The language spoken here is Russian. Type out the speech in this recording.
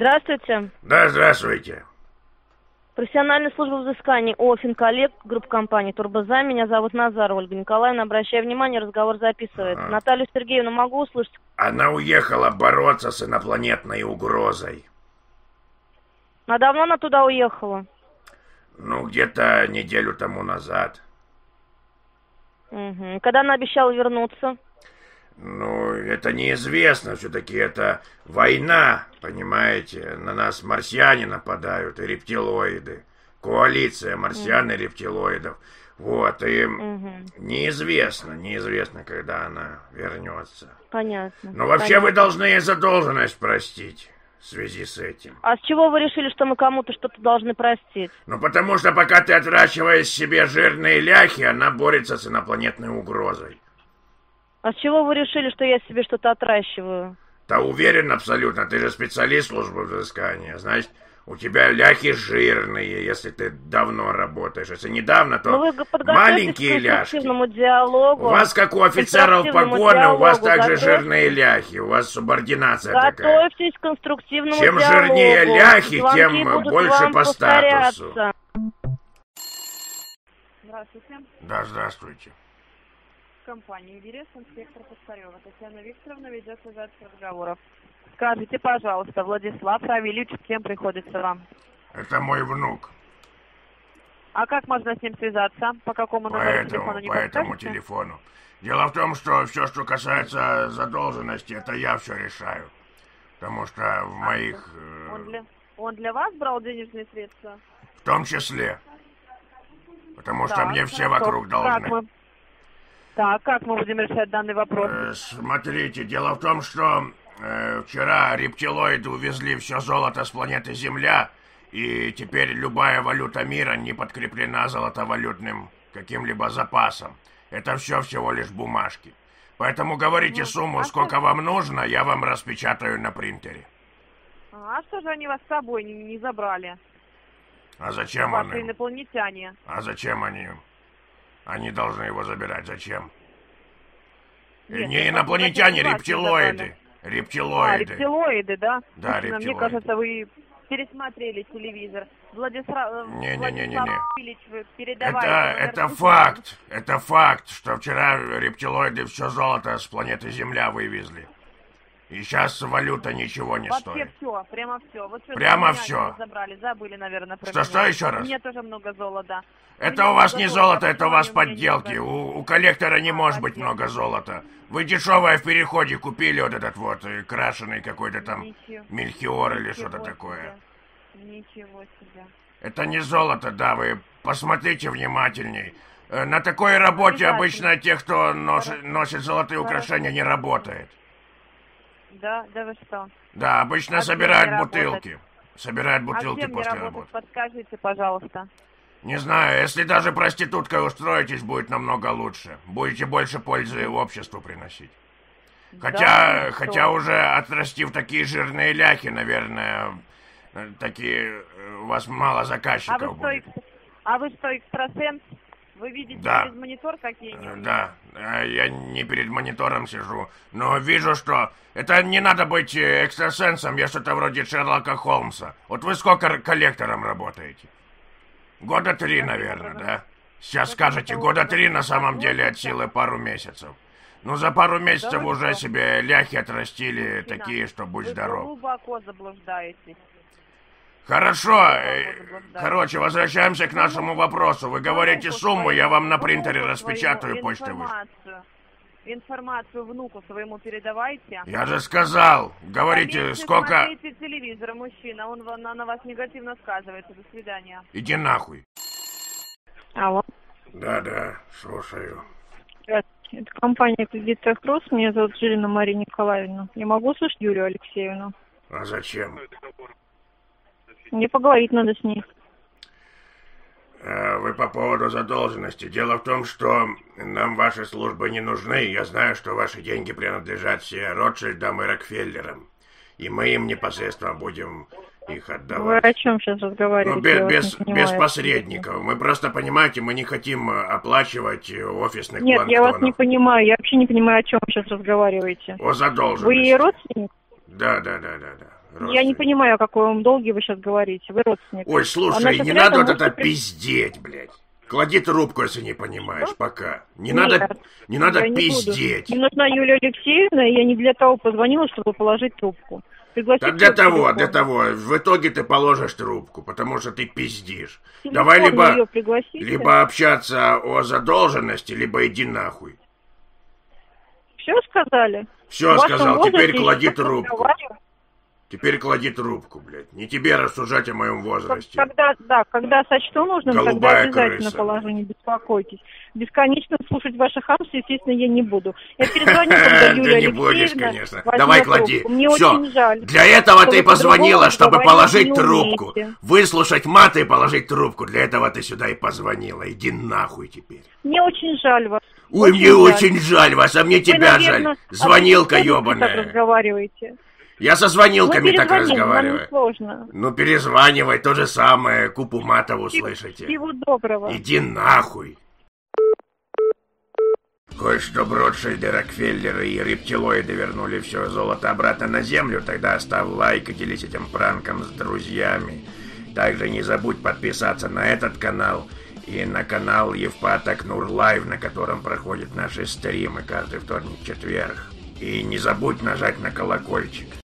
Здравствуйте. Да, здравствуйте. Профессиональная служба взысканий ООО «Финколлект», группа компаний «Турбоза». Меня зовут Назарова Ольга Николаевна. Обращаю внимание, разговор записывается. Наталью Сергеевну могу услышать? Она уехала бороться с инопланетной угрозой. А давно она туда уехала? Ну, где-то неделю тому назад. Угу. Когда она обещала вернуться? Ну, это неизвестно. Все-таки это война, понимаете? На нас марсиане нападают и рептилоиды. Коалиция марсиан и рептилоидов. Вот, и неизвестно, когда она вернется. Понятно. Но вообще вы должны ей задолженность простить в связи с этим. А с чего вы решили, что мы кому-то что-то должны простить? Ну, потому что пока ты отращиваешь себе жирные ляхи, она борется с инопланетной угрозой. А с чего вы решили, что я себе что-то отращиваю? Да уверен абсолютно, ты же специалист службы взыскания, значит, у тебя ляхи жирные, если ты давно работаешь. Если недавно, то маленькие ляшки. Диалогу, у вас, как у офицеров погоны, у вас также жирные ляхи, у вас субординация такая. Готовьтесь к конструктивному Чем диалогу. жирнее ляхи, Звонки тем больше по статусу. Здравствуйте. Да, здравствуйте. Компания «Эверест», инспектор Пускарева. Татьяна Викторовна ведет запись разговоров. Скажите, пожалуйста, Владислав Равильевич, с кем приходится вам? Это мой внук. А как можно с ним связаться? По какому номеру телефона не По этому телефону. Дело в том, что все, что касается задолженности, это я все решаю. Потому что в моих... Он для вас брал денежные средства? В том числе. Потому что мне все вокруг должны. Так, как мы будем решать данный вопрос? Смотрите, дело в том, что вчера рептилоиды увезли все золото с планеты Земля, и теперь любая валюта мира не подкреплена золотовалютным каким-либо запасом. Это все всего лишь бумажки. Поэтому говорите сумму, сколько вам нужно, я вам распечатаю на принтере. А что же они вас с собой не забрали? А зачем Ваши инопланетяне. А зачем они? Они должны его забирать. Зачем? Нет, не инопланетяне, рептилоиды. Рептилоиды. Рептилоиды, да? Да, рептилоиды. Мне кажется, вы пересмотрели телевизор. Владислав Ильич, вы передавали... Это факт. Это факт, что вчера рептилоиды все золото с планеты Земля вывезли. И сейчас валюта ничего не стоит. Вообще все, прямо все. Вот прямо все. Забыли, наверное, про меня. Что еще раз? У меня тоже много золота. Это у вас не золото, это у вас подделки. У коллектора не может быть много золота. Вы дешевое в переходе купили вот этот вот крашеный какой-то там Мельхиор или что-то такое. Ничего себе. Это не золото, да, вы посмотрите внимательней. На такой работе обычно те, кто носит золотые украшения, не работает. Да вы что? Да, обычно собирают бутылки. Собирают бутылки после работы. Подскажите, пожалуйста. Не знаю, если даже проституткой устроитесь, будет намного лучше. Будете больше пользы обществу приносить. Хотя уже отрастив такие жирные ляхи, наверное, такие у вас мало заказчиков будет. А вы что, экстрасенс? Вы видите через монитор какие-нибудь? Да, я не перед монитором сижу, но вижу, что это не надо быть экстрасенсом, я что-то вроде Шерлока Холмса. Вот вы сколько коллектором работаете? 3 года, наверное, да? Сейчас скажете, 3 года, на самом деле от силы пару месяцев. Ну, за пару месяцев уже себе ляхи отрастили такие, что будь здоров. Вы глубоко заблуждаетесь. Хорошо. Короче, возвращаемся к нашему вопросу. Вы говорите сумму, я вам на принтере распечатаю, почтой вышлю. Информацию внуку своему передавайте. Я же сказал. Говорите, сколько... Смотрите телевизор, мужчина, он на вас негативно сказывается. До свидания. Иди нахуй. Алло. Да, слушаю. Здравствуйте. Это компания «Кредит Техрос». Меня зовут Жилина Мария Николаевна. Я могу слышать Юлию Алексеевну? А зачем? Мне поговорить надо с ней. Вы по поводу задолженности. Дело в том, что нам ваши службы не нужны. Я знаю, что ваши деньги принадлежат все Ротшильдам и Рокфеллерам. И мы им непосредственно будем их отдавать. Вы о чем сейчас разговариваете? Без посредников. Мы просто, понимаете, мы не хотим оплачивать офисных Нет, планктонов. Я вас не понимаю. Я вообще не понимаю, о чем вы сейчас разговариваете. О задолженности. Вы родственник? Да. Я не понимаю, о каком долге вы сейчас говорите. Вы родственник. Ой, слушай, не надо вот это пиздеть, блядь. Клади трубку, если не понимаешь, пока. Не надо пиздеть. Мне нужна Юлия Алексеевна, и я не для того позвонила, чтобы положить трубку. Да для того. В итоге ты положишь трубку, потому что ты пиздишь. Давай либо общаться о задолженности, либо иди нахуй. Все сказали? Все сказал, теперь клади трубку. Теперь клади трубку, блядь. Не тебе рассуждать о моем возрасте. Когда сочту нужным, голубая тогда обязательно крыса. положу, не беспокойтесь. Бесконечно слушать ваши хамства, естественно, я не буду. Я перезвоню, когда Юлия Ты не будешь, Алексеевна конечно. возьмет Давай клади. трубку. Мне Всё. очень жаль. Для этого ты позвонила, чтобы положить не трубку. умеете. Выслушать мат и положить трубку. Для этого ты сюда и позвонила. Иди нахуй теперь. Мне очень жаль вас. Ой, мне очень жаль вас, а мне тебя наверное, жаль. Звонилка так ёбаная. разговариваете. Я со звонилками так Нам не разговариваю. сложно. Ну перезванивай, то же самое. Купу матов услышите. Всего доброго. Иди нахуй. Кое-что Ротшильды, Рокфеллеры и рептилоиды вернули все золото обратно на землю, тогда ставь лайк и делись этим пранком с друзьями. Также не забудь подписаться на этот канал и на канал Евпат Акнур Лайв, на котором проходят наши стримы каждый вторник-четверг. И не забудь нажать на колокольчик.